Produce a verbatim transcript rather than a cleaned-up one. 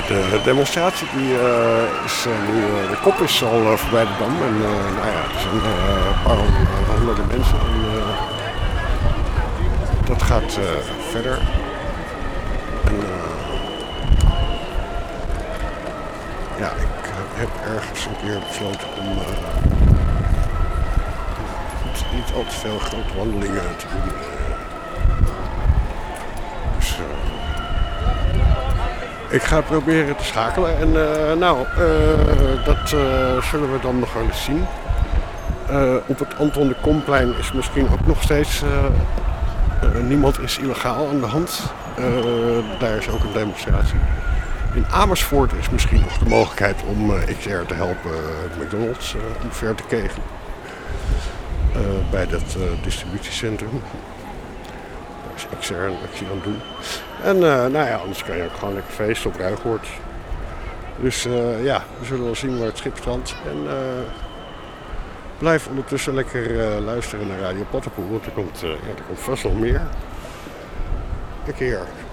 De demonstratie die, uh, is uh, nu, uh, de kop is al uh, voorbij de Dam en uh, nou ja, er zijn uh, een paar honderden mensen en uh, dat gaat uh, verder. En, uh, ja, ik heb ergens een keer besloten om uh, niet, niet al te veel grote wandelingen te doen. Dus uh, ik ga proberen te schakelen en uh, nou, uh, dat uh, zullen we dan nog wel eens zien. Uh, op het Anton de Komplein is misschien ook nog steeds uh, uh, niemand is illegaal aan de hand. Uh, daar is ook een demonstratie. In Amersfoort is misschien nog de mogelijkheid om uh, X R te helpen uh, McDonald's uh, omver te kegelen. Uh, bij dat uh, distributiecentrum. Daar is X R een actie aan het doen. En uh, nou ja, anders kan je ook gewoon lekker feesten op Ruigoord. Dus uh, ja, we zullen wel zien waar het schip strandt. En uh, blijf ondertussen lekker uh, luisteren naar Radio Pattenpoel, want er komt, uh, ja, er komt vast nog meer. Een keer.